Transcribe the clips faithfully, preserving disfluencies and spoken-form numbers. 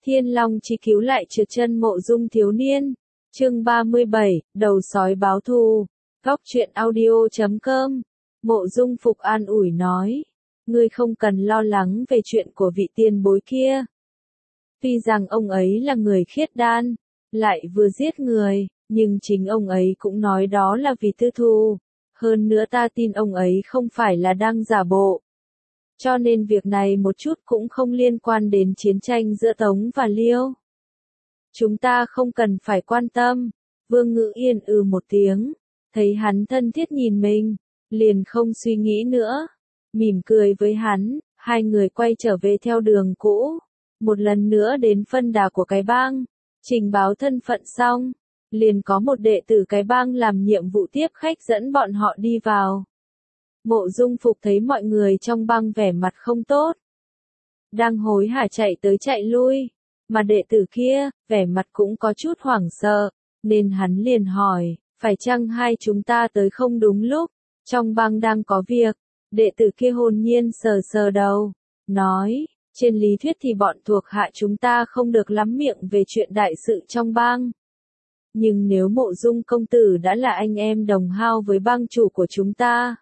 Thiên Long chi cứu lại trượt chân Mộ Dung thiếu niên. Chương ba mươi bảy, đầu sói báo thù. Góc truyện audio chấm com. Mộ Dung Phục an ủi nói, ngươi không cần lo lắng về chuyện của vị tiền bối kia. Tuy rằng ông ấy là người khiết đan, lại vừa giết người, nhưng chính ông ấy cũng nói đó là vì tư thù. Hơn nữa ta tin ông ấy không phải là đang giả bộ. Cho nên việc này một chút cũng không liên quan đến chiến tranh giữa Tống và Liêu. Chúng ta không cần phải quan tâm. Vương Ngữ Yên ừ một tiếng, thấy hắn thân thiết nhìn mình, liền không suy nghĩ nữa. Mỉm cười với hắn, hai người quay trở về theo đường cũ. Một lần nữa đến phân đà của cái bang, trình báo thân phận xong, liền có một đệ tử cái bang làm nhiệm vụ tiếp khách dẫn bọn họ đi vào. Mộ Dung Phục thấy mọi người trong bang vẻ mặt không tốt, đang hối hả chạy tới chạy lui, mà đệ tử kia, vẻ mặt cũng có chút hoảng sợ, nên hắn liền hỏi, phải chăng hai chúng ta tới không đúng lúc, trong bang đang có việc. Đệ tử kia hồn nhiên sờ sờ đầu, nói, trên lý thuyết thì bọn thuộc hạ chúng ta không được lắm miệng về chuyện đại sự trong bang. Nhưng nếu Mộ Dung công tử đã là anh em đồng hao với bang chủ của chúng ta,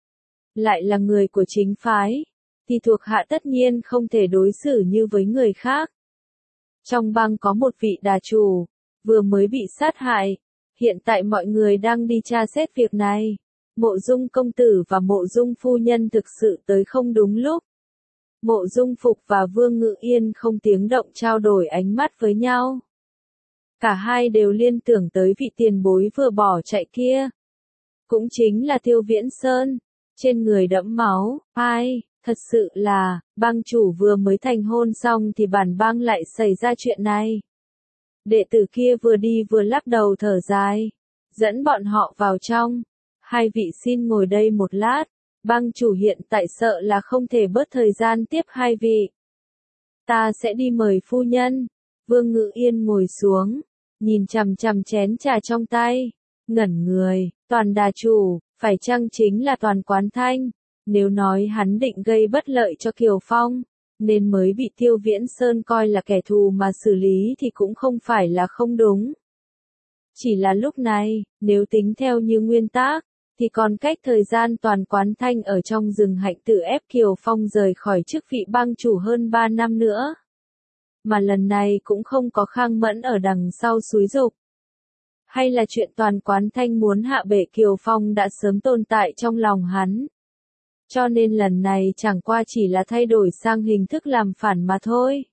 lại là người của chính phái, thì thuộc hạ tất nhiên không thể đối xử như với người khác. Trong bang có một vị đà chủ, vừa mới bị sát hại, hiện tại mọi người đang đi tra xét việc này. Mộ Dung công tử và Mộ Dung phu nhân thực sự tới không đúng lúc. Mộ Dung Phục và Vương Ngữ Yên không tiếng động trao đổi ánh mắt với nhau. Cả hai đều liên tưởng tới vị tiền bối vừa bỏ chạy kia. Cũng chính là Tiêu Viễn Sơn, trên người đẫm máu. Ai, thật sự là, bang chủ vừa mới thành hôn xong thì bản bang lại xảy ra chuyện này. Đệ tử kia vừa đi vừa lắc đầu thở dài, dẫn bọn họ vào trong. Hai vị xin ngồi đây một lát, bang chủ hiện tại sợ là không thể bớt thời gian tiếp hai vị. Ta sẽ đi mời phu nhân. Vương Ngữ Yên ngồi xuống, nhìn chằm chằm chén trà trong tay, ngẩn người, Toàn đà chủ, phải chăng chính là Toàn Quán Thanh? Nếu nói hắn định gây bất lợi cho Kiều Phong, nên mới bị Tiêu Viễn Sơn coi là kẻ thù mà xử lý thì cũng không phải là không đúng. Chỉ là lúc này, nếu tính theo như nguyên tắc, thì còn cách thời gian Toàn Quán Thanh ở trong rừng hạnh tự ép Kiều Phong rời khỏi chức vị bang chủ hơn ba năm nữa. Mà lần này cũng không có Khang Mẫn ở đằng sau xúi giục. Hay là chuyện Toàn Quán Thanh muốn hạ bệ Kiều Phong đã sớm tồn tại trong lòng hắn. Cho nên lần này chẳng qua chỉ là thay đổi sang hình thức làm phản mà thôi.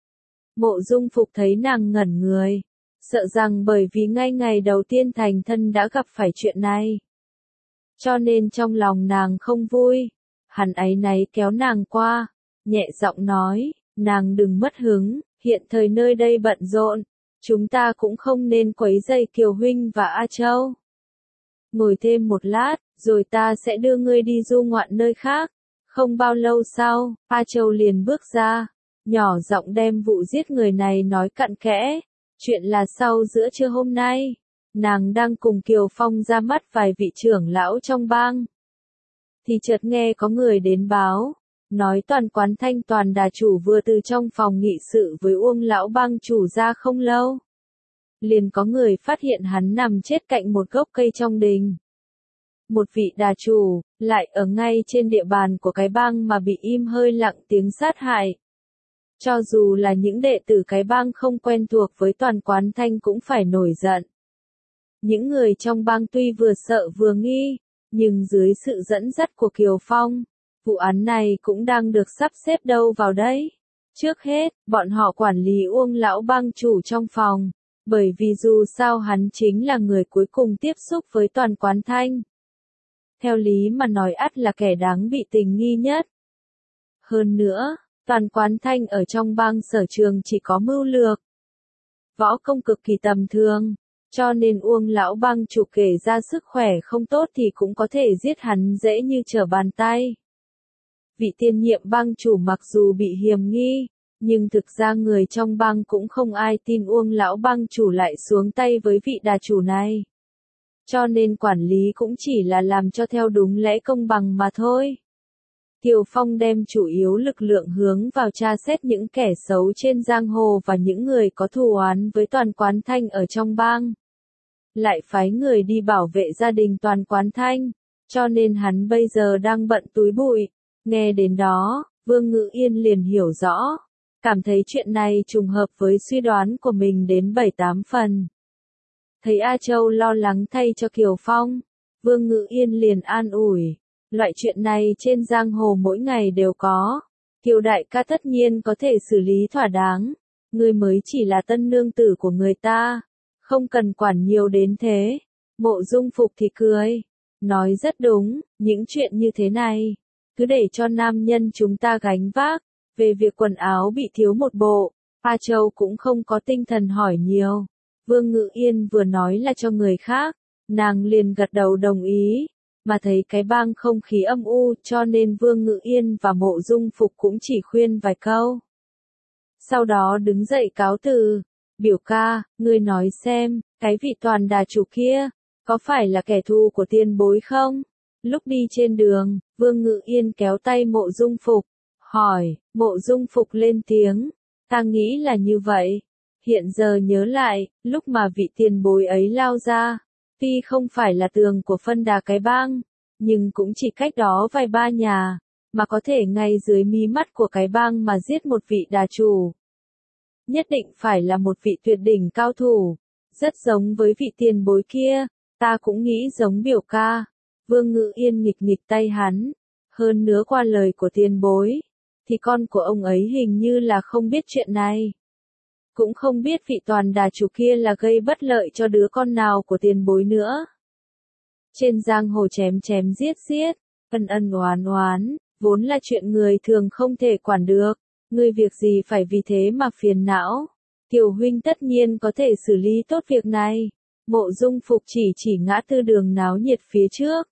Mộ Dung Phục thấy nàng ngẩn người, sợ rằng bởi vì ngay ngày đầu tiên thành thân đã gặp phải chuyện này. Cho nên trong lòng nàng không vui, hắn áy náy kéo nàng qua, nhẹ giọng nói, nàng đừng mất hứng, hiện thời nơi đây bận rộn, chúng ta cũng không nên quấy rầy Kiều Huynh và A Châu. Ngồi thêm một lát, rồi ta sẽ đưa ngươi đi du ngoạn nơi khác. Không bao lâu sau, A Châu liền bước ra, nhỏ giọng đem vụ giết người này nói cặn kẽ. Chuyện là sau giữa trưa hôm nay, nàng đang cùng Kiều Phong ra mắt vài vị trưởng lão trong bang. Thì chợt nghe có người đến báo, nói Toàn Quán Thanh Toàn đà chủ vừa từ trong phòng nghị sự với Uông lão bang chủ ra không lâu. Liền có người phát hiện hắn nằm chết cạnh một gốc cây trong đình. Một vị đà chủ, lại ở ngay trên địa bàn của cái bang mà bị im hơi lặng tiếng sát hại. Cho dù là những đệ tử cái bang không quen thuộc với Toàn Quán Thanh cũng phải nổi giận. Những người trong bang tuy vừa sợ vừa nghi, nhưng dưới sự dẫn dắt của Kiều Phong, vụ án này cũng đang được sắp xếp đâu vào đấy. Trước hết, bọn họ quản lý Uông lão bang chủ trong phòng, bởi vì dù sao hắn chính là người cuối cùng tiếp xúc với Toàn Quán Thanh. Theo lý mà nói ắt là kẻ đáng bị tình nghi nhất. Hơn nữa, Toàn Quán Thanh ở trong bang sở trường chỉ có mưu lược, võ công cực kỳ tầm thường, cho nên Uông lão bang chủ kể ra sức khỏe không tốt thì cũng có thể giết hắn dễ như trở bàn tay. Vị tiên nhiệm bang chủ mặc dù bị hiềm nghi, nhưng thực ra người trong bang cũng không ai tin Uông lão bang chủ lại xuống tay với vị đà chủ này. Cho nên quản lý cũng chỉ là làm cho theo đúng lẽ công bằng mà thôi. Kiều Phong đem chủ yếu lực lượng hướng vào tra xét những kẻ xấu trên giang hồ và những người có thù oán với Toàn Quán Thanh ở trong bang. Lại phái người đi bảo vệ gia đình Toàn Quán Thanh, cho nên hắn bây giờ đang bận túi bụi. Nghe đến đó, Vương Ngự Yên liền hiểu rõ, cảm thấy chuyện này trùng hợp với suy đoán của mình đến bảy tám phần. Thấy A Châu lo lắng thay cho Kiều Phong, Vương Ngự Yên liền an ủi, loại chuyện này trên giang hồ mỗi ngày đều có, Kiều đại ca tất nhiên có thể xử lý thỏa đáng, ngươi mới chỉ là tân nương tử của người ta, không cần quản nhiều đến thế. Mộ Dung Phục thì cười, nói rất đúng, những chuyện như thế này, cứ để cho nam nhân chúng ta gánh vác. Về việc quần áo bị thiếu một bộ, A Châu cũng không có tinh thần hỏi nhiều. Vương Ngự Yên vừa nói là cho người khác, nàng liền gật đầu đồng ý, mà thấy cái bang không khí âm u cho nên Vương Ngự Yên và Mộ Dung Phục cũng chỉ khuyên vài câu. Sau đó đứng dậy cáo từ, biểu ca, ngươi nói xem, cái vị Toàn đà chủ kia, có phải là kẻ thù của tiền bối không? Lúc đi trên đường, Vương Ngự Yên kéo tay Mộ Dung Phục, hỏi, Mộ Dung Phục lên tiếng, ta nghĩ là như vậy. Hiện giờ nhớ lại, lúc mà vị tiền bối ấy lao ra, tuy không phải là tường của phân đà cái bang, nhưng cũng chỉ cách đó vài ba nhà, mà có thể ngay dưới mí mắt của cái bang mà giết một vị đà chủ. Nhất định phải là một vị tuyệt đỉnh cao thủ, rất giống với vị tiền bối kia, ta cũng nghĩ giống biểu ca. Vương Ngự Yên nghịch nghịch tay hắn, hơn nữa qua lời của tiền bối, thì con của ông ấy hình như là không biết chuyện này. Cũng không biết vị Toàn đà chủ kia là gây bất lợi cho đứa con nào của tiền bối nữa. Trên giang hồ chém chém giết giết, ân ân oán oán, vốn là chuyện người thường không thể quản được, ngươi việc gì phải vì thế mà phiền não. Kiều huynh tất nhiên có thể xử lý tốt việc này. Mộ Dung Phục chỉ chỉ ngã tư đường náo nhiệt phía trước.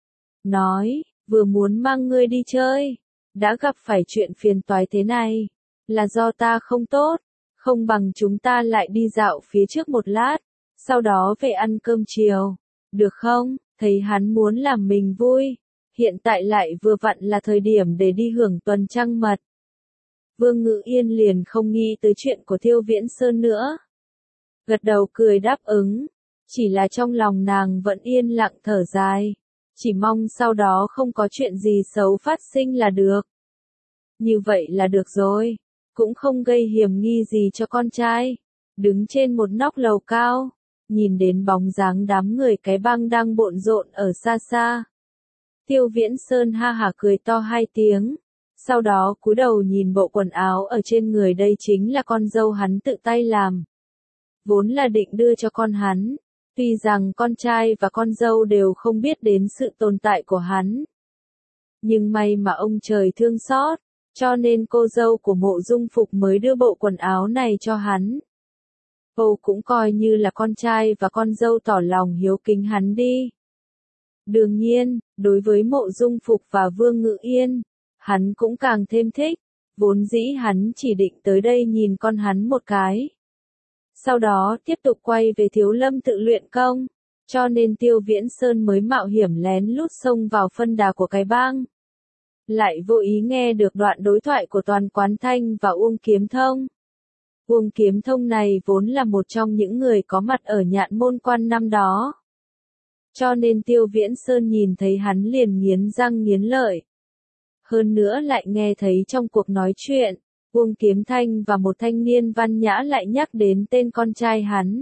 Nói, vừa muốn mang ngươi đi chơi, đã gặp phải chuyện phiền toái thế này, là do ta không tốt, không bằng chúng ta lại đi dạo phía trước một lát, sau đó về ăn cơm chiều, được không? Thấy hắn muốn làm mình vui, hiện tại lại vừa vặn là thời điểm để đi hưởng tuần trăng mật. Vương Ngự Yên liền không nghĩ tới chuyện của Thiêu Viễn Sơn nữa. Gật đầu cười đáp ứng, chỉ là trong lòng nàng vẫn yên lặng thở dài, chỉ mong sau đó không có chuyện gì xấu phát sinh là được. Như vậy là được rồi, cũng không gây hiểm nghi gì cho con trai. Đứng trên một nóc lầu cao, nhìn đến bóng dáng đám người cái bang đang bộn rộn ở xa xa. Tiêu Viễn Sơn ha hả cười to hai tiếng, sau đó cúi đầu nhìn bộ quần áo ở trên người, đây chính là con dâu hắn tự tay làm. Vốn là định đưa cho con hắn, tuy rằng con trai và con dâu đều không biết đến sự tồn tại của hắn. Nhưng may mà ông trời thương xót, cho nên cô dâu của Mộ Dung Phục mới đưa bộ quần áo này cho hắn. Cô cũng coi như là con trai và con dâu tỏ lòng hiếu kính hắn đi. Đương nhiên, đối với Mộ Dung Phục và Vương Ngự Yên, hắn cũng càng thêm thích, vốn dĩ hắn chỉ định tới đây nhìn con hắn một cái. Sau đó tiếp tục quay về Thiếu Lâm tự luyện công, cho nên Tiêu Viễn Sơn mới mạo hiểm lén lút xông vào phân đà của cái bang. Lại vô ý nghe được đoạn đối thoại của Toàn Quán Thanh và Uông Kiếm Thông. Uông Kiếm Thông này vốn là một trong những người có mặt ở Nhạn Môn Quan năm đó. Cho nên Tiêu Viễn Sơn nhìn thấy hắn liền nghiến răng nghiến lợi. Hơn nữa lại nghe thấy trong cuộc nói chuyện, Uông Kiếm Thanh và một thanh niên văn nhã lại nhắc đến tên con trai hắn.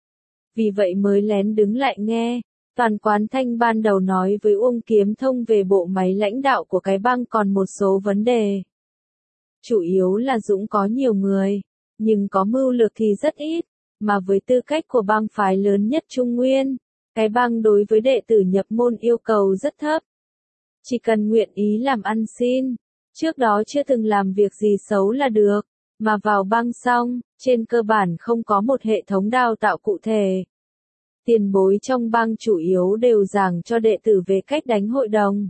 Vì vậy mới lén đứng lại nghe. Toàn Quán Thanh ban đầu nói với Uông Kiếm Thông về bộ máy lãnh đạo của cái bang còn một số vấn đề. Chủ yếu là Dũng có nhiều người, nhưng có mưu lược thì rất ít, mà với tư cách của bang phái lớn nhất Trung Nguyên, cái bang đối với đệ tử nhập môn yêu cầu rất thấp. Chỉ cần nguyện ý làm ăn xin, trước đó chưa từng làm việc gì xấu là được, mà vào bang xong, trên cơ bản không có một hệ thống đào tạo cụ thể. Tiền bối trong bang chủ yếu đều giảng cho đệ tử về cách đánh hội đồng.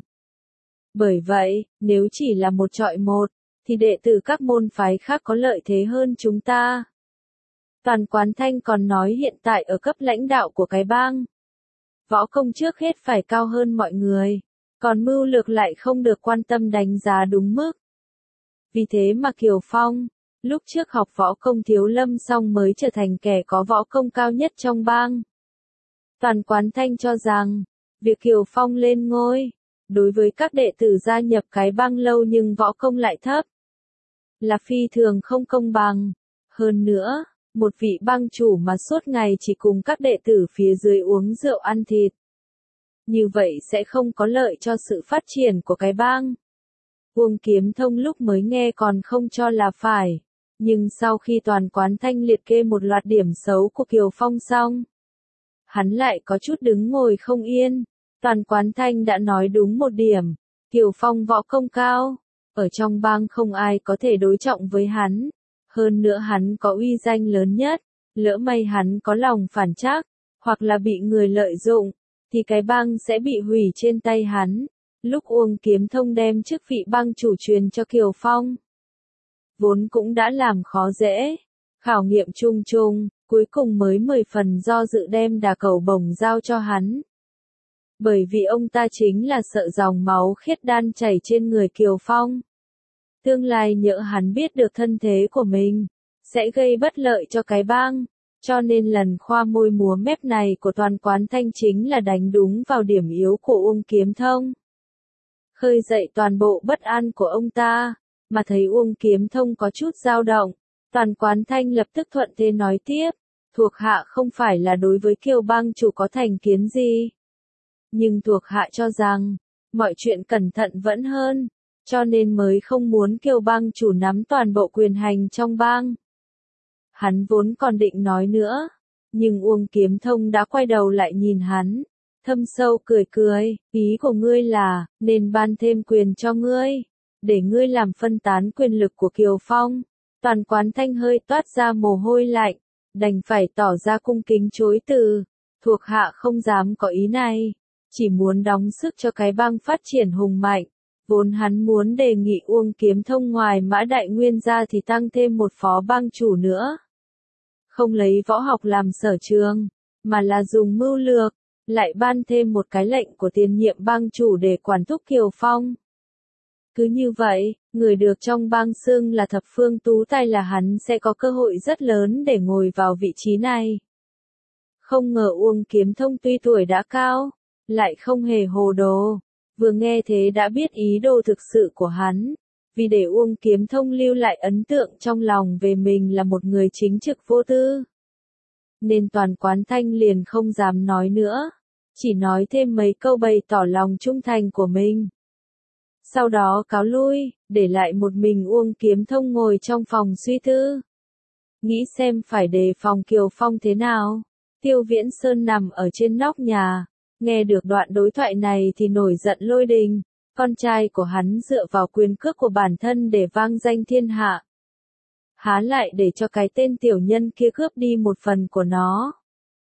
Bởi vậy, nếu chỉ là một chọi một, thì đệ tử các môn phái khác có lợi thế hơn chúng ta. Toàn Quán Thanh còn nói hiện tại ở cấp lãnh đạo của cái bang, võ công trước hết phải cao hơn mọi người. còn mưu lược lại không được quan tâm đánh giá đúng mức. Vì thế mà Kiều Phong, lúc trước học võ công thiếu lâm xong mới trở thành kẻ có võ công cao nhất trong bang. Toàn Quán Thanh cho rằng, việc Kiều Phong lên ngôi, đối với các đệ tử gia nhập cái bang lâu nhưng võ công lại thấp, là phi thường không công bằng. Hơn nữa, một vị bang chủ mà suốt ngày chỉ cùng các đệ tử phía dưới uống rượu ăn thịt, như vậy sẽ không có lợi cho sự phát triển của cái bang. Uông Kiếm Thông lúc mới nghe còn không cho là phải, nhưng sau khi Toàn Quán Thanh liệt kê một loạt điểm xấu của Kiều Phong xong, hắn lại có chút đứng ngồi không yên. Toàn Quán Thanh đã nói đúng một điểm, Kiều Phong võ công cao, ở trong bang không ai có thể đối trọng với hắn. Hơn nữa hắn có uy danh lớn nhất, lỡ may hắn có lòng phản trắc, hoặc là bị người lợi dụng, thì cái bang sẽ bị hủy trên tay hắn. Lúc Uông Kiếm Thông đem chức vị bang chủ truyền cho Kiều Phong, vốn cũng đã làm khó dễ, khảo nghiệm chung chung, cuối cùng mới mười phần do dự đem đà cầu bổng giao cho hắn. Bởi vì ông ta chính là sợ dòng máu khiết đan chảy trên người Kiều Phong. Tương lai nhỡ hắn biết được thân thế của mình, sẽ gây bất lợi cho cái bang, cho nên lần khoa môi múa mép này của Toàn Quán Thanh chính là đánh đúng vào điểm yếu của Uông Kiếm Thông. Khơi dậy toàn bộ bất an của ông ta, mà thấy Uông Kiếm Thông có chút dao động, Toàn Quán Thanh lập tức thuận thế nói tiếp, thuộc hạ không phải là đối với Kiều bang chủ có thành kiến gì. Nhưng thuộc hạ cho rằng, mọi chuyện cẩn thận vẫn hơn, cho nên mới không muốn Kiều bang chủ nắm toàn bộ quyền hành trong bang. Hắn vốn còn định nói nữa, nhưng Uông Kiếm Thông đã quay đầu lại nhìn hắn, thâm sâu cười cười, ý của ngươi là, nên ban thêm quyền cho ngươi, để ngươi làm phân tán quyền lực của Kiều Phong. Toàn Quán Thanh hơi toát ra mồ hôi lạnh, đành phải tỏ ra cung kính chối từ, thuộc hạ không dám có ý này, chỉ muốn đóng sức cho cái bang phát triển hùng mạnh. Vốn hắn muốn đề nghị Uông Kiếm Thông ngoài Mã Đại Nguyên ra thì tăng thêm một phó bang chủ nữa. Không lấy võ học làm sở trường, mà là dùng mưu lược, lại ban thêm một cái lệnh của tiền nhiệm bang chủ để quản thúc Kiều Phong. Cứ như vậy, người được trong bang xưng là thập phương tú tài là hắn sẽ có cơ hội rất lớn để ngồi vào vị trí này. Không ngờ Uông Kiếm Thông tuy tuổi đã cao, lại không hề hồ đồ. Vừa nghe thế đã biết ý đồ thực sự của hắn, vì để Uông Kiếm Thông lưu lại ấn tượng trong lòng về mình là một người chính trực vô tư. Nên Toàn Quán Thanh liền không dám nói nữa, chỉ nói thêm mấy câu bày tỏ lòng trung thành của mình. Sau đó cáo lui, để lại một mình Uông Kiếm Thông ngồi trong phòng suy tư. Nghĩ xem phải đề phòng Kiều Phong thế nào. Tiêu Viễn Sơn nằm ở trên nóc nhà. Nghe được đoạn đối thoại này thì nổi giận lôi đình, con trai của hắn dựa vào quyền cước của bản thân để vang danh thiên hạ. Há lại để cho cái tên tiểu nhân kia cướp đi một phần của nó.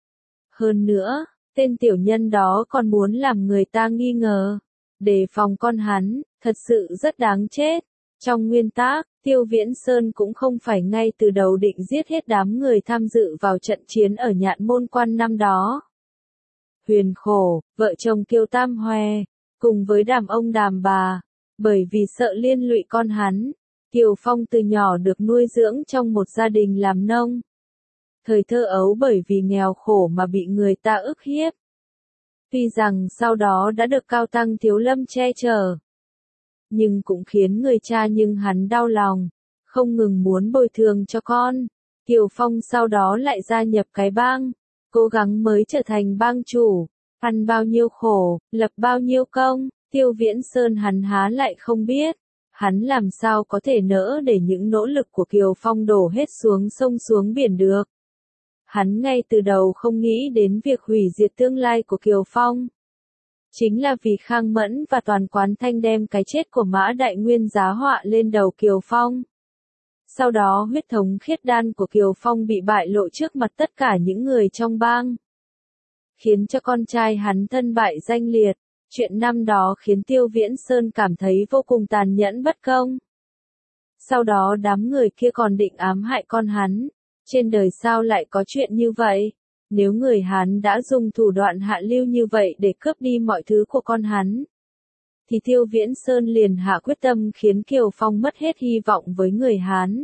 Hơn nữa, tên tiểu nhân đó còn muốn làm người ta nghi ngờ, đề phòng con hắn, thật sự rất đáng chết. Trong nguyên tắc, Tiêu Viễn Sơn cũng không phải ngay từ đầu định giết hết đám người tham dự vào trận chiến ở Nhạn Môn Quan năm đó. Huyền Khổ, vợ chồng Kiều Tam Hoè, cùng với đàm ông đàm bà, bởi vì sợ liên lụy con hắn, Kiều Phong từ nhỏ được nuôi dưỡng trong một gia đình làm nông. Thời thơ ấu bởi vì nghèo khổ mà bị người ta ức hiếp. Tuy rằng sau đó đã được Cao Tăng Thiếu Lâm che chở, nhưng cũng khiến người cha nhưng hắn đau lòng, không ngừng muốn bồi thường cho con. Kiều Phong sau đó lại gia nhập cái bang, cố gắng mới trở thành bang chủ, ăn bao nhiêu khổ, lập bao nhiêu công, Tiêu Viễn Sơn hắn há lại không biết, hắn làm sao có thể nỡ để những nỗ lực của Kiều Phong đổ hết xuống sông xuống biển được. Hắn ngay từ đầu không nghĩ đến việc hủy diệt tương lai của Kiều Phong. Chính là vì Khang Mẫn và Toàn Quán Thanh đem cái chết của Mã Đại Nguyên giá họa lên đầu Kiều Phong. Sau đó huyết thống khiết đan của Kiều Phong bị bại lộ trước mặt tất cả những người trong bang, khiến cho con trai hắn thân bại danh liệt. Chuyện năm đó khiến Tiêu Viễn Sơn cảm thấy vô cùng tàn nhẫn bất công. Sau đó đám người kia còn định ám hại con hắn. Trên đời sao lại có chuyện như vậy? Nếu người Hán đã dùng thủ đoạn hạ lưu như vậy để cướp đi mọi thứ của con hắn, thì Tiêu Viễn Sơn liền hạ quyết tâm khiến Kiều Phong mất hết hy vọng với người Hán.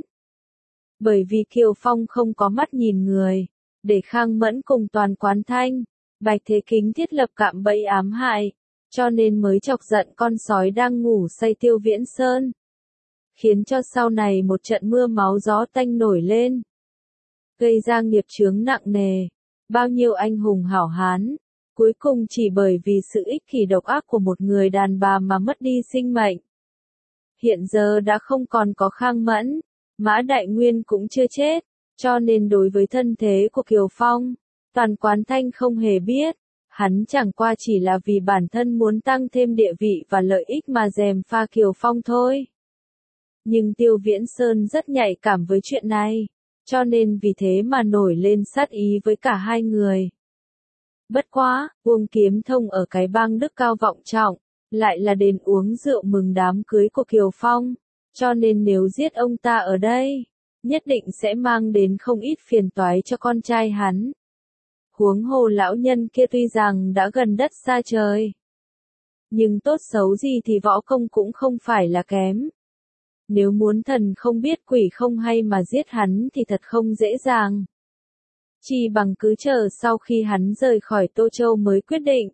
Bởi vì Kiều Phong không có mắt nhìn người, để Khang Mẫn cùng Toàn Quán Thanh, Bạch Thế Kính thiết lập cạm bẫy ám hại, cho nên mới chọc giận con sói đang ngủ say Tiêu Viễn Sơn. Khiến cho sau này một trận mưa máu gió tanh nổi lên. Gây ra nghiệp chướng nặng nề, bao nhiêu anh hùng hảo hán, cuối cùng chỉ bởi vì sự ích kỷ độc ác của một người đàn bà mà mất đi sinh mệnh. Hiện giờ đã không còn có Khang Mẫn, Mã Đại Nguyên cũng chưa chết, cho nên đối với thân thế của Kiều Phong, Toàn Quán Thanh không hề biết, hắn chẳng qua chỉ là vì bản thân muốn tăng thêm địa vị và lợi ích mà gièm pha Kiều Phong thôi. Nhưng Tiêu Viễn Sơn rất nhạy cảm với chuyện này, cho nên vì thế mà nổi lên sát ý với cả hai người. Bất quá, Uông Kiếm Thông ở cái bang đức cao vọng trọng, lại là đến uống rượu mừng đám cưới của Kiều Phong, cho nên nếu giết ông ta ở đây, nhất định sẽ mang đến không ít phiền toái cho con trai hắn. Huống hồ lão nhân kia tuy rằng đã gần đất xa trời, nhưng tốt xấu gì thì võ công cũng không phải là kém. Nếu muốn thần không biết quỷ không hay mà giết hắn thì thật không dễ dàng. Chỉ bằng cứ chờ sau khi hắn rời khỏi Tô Châu mới quyết định.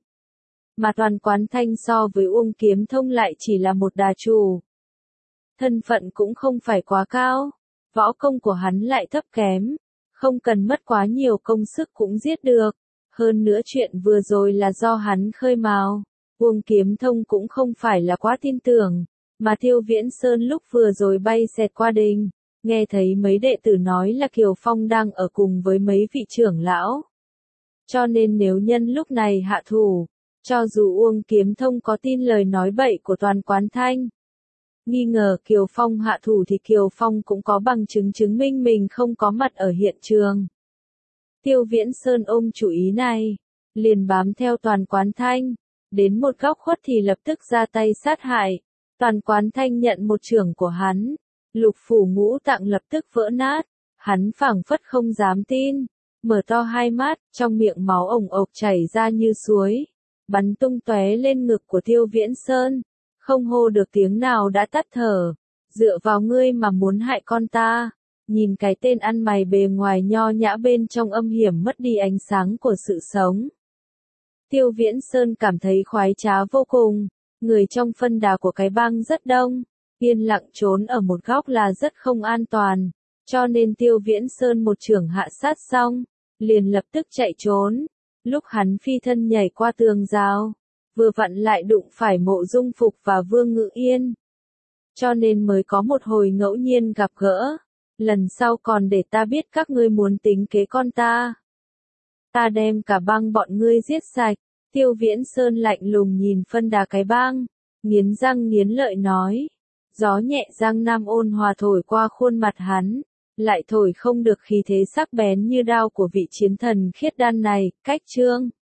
Mà Toàn Quán Thanh so với Uông Kiếm Thông lại chỉ là một đà chủ. Thân phận cũng không phải quá cao, võ công của hắn lại thấp kém, không cần mất quá nhiều công sức cũng giết được. Hơn nữa chuyện vừa rồi là do hắn khơi mào, Uông Kiếm Thông cũng không phải là quá tin tưởng. Mà Tiêu Viễn Sơn lúc vừa rồi bay xẹt qua đình, nghe thấy mấy đệ tử nói là Kiều Phong đang ở cùng với mấy vị trưởng lão. Cho nên nếu nhân lúc này hạ thủ, cho dù Uông Kiếm Thông có tin lời nói bậy của Toàn Quán Thanh, nghi ngờ Kiều Phong hạ thủ thì Kiều Phong cũng có bằng chứng chứng minh mình không có mặt ở hiện trường. Tiêu Viễn Sơn ôm chủ ý này, liền bám theo Toàn Quán Thanh, đến một góc khuất thì lập tức ra tay sát hại. Toàn Quán Thanh nhận một chưởng của hắn, lục phủ ngũ tạng lập tức vỡ nát, hắn phảng phất không dám tin, mở to hai mắt, trong miệng máu ồng ộc chảy ra như suối, bắn tung tóe lên ngực của Tiêu Viễn Sơn, không hô được tiếng nào đã tắt thở, dựa vào ngươi mà muốn hại con ta, nhìn cái tên ăn mày bề ngoài nho nhã bên trong âm hiểm mất đi ánh sáng của sự sống. Tiêu Viễn Sơn cảm thấy khoái trá vô cùng. Người trong phân đà của cái bang rất đông, yên lặng trốn ở một góc là rất không an toàn, cho nên Tiêu Viễn Sơn một chưởng hạ sát xong, liền lập tức chạy trốn. Lúc hắn phi thân nhảy qua tường rào, vừa vặn lại đụng phải Mộ Dung Phục và Vương Ngự Yên. Cho nên mới có một hồi ngẫu nhiên gặp gỡ, lần sau còn để ta biết các ngươi muốn tính kế con ta. Ta đem cả bang bọn ngươi giết sạch. Tiêu Viễn Sơn lạnh lùng nhìn phân đà cái bang, nghiến răng nghiến lợi nói. Gió nhẹ giang nam ôn hòa thổi qua khuôn mặt hắn, lại thổi không được khí thế sắc bén như đao của vị chiến thần khiết đan này. Cách chương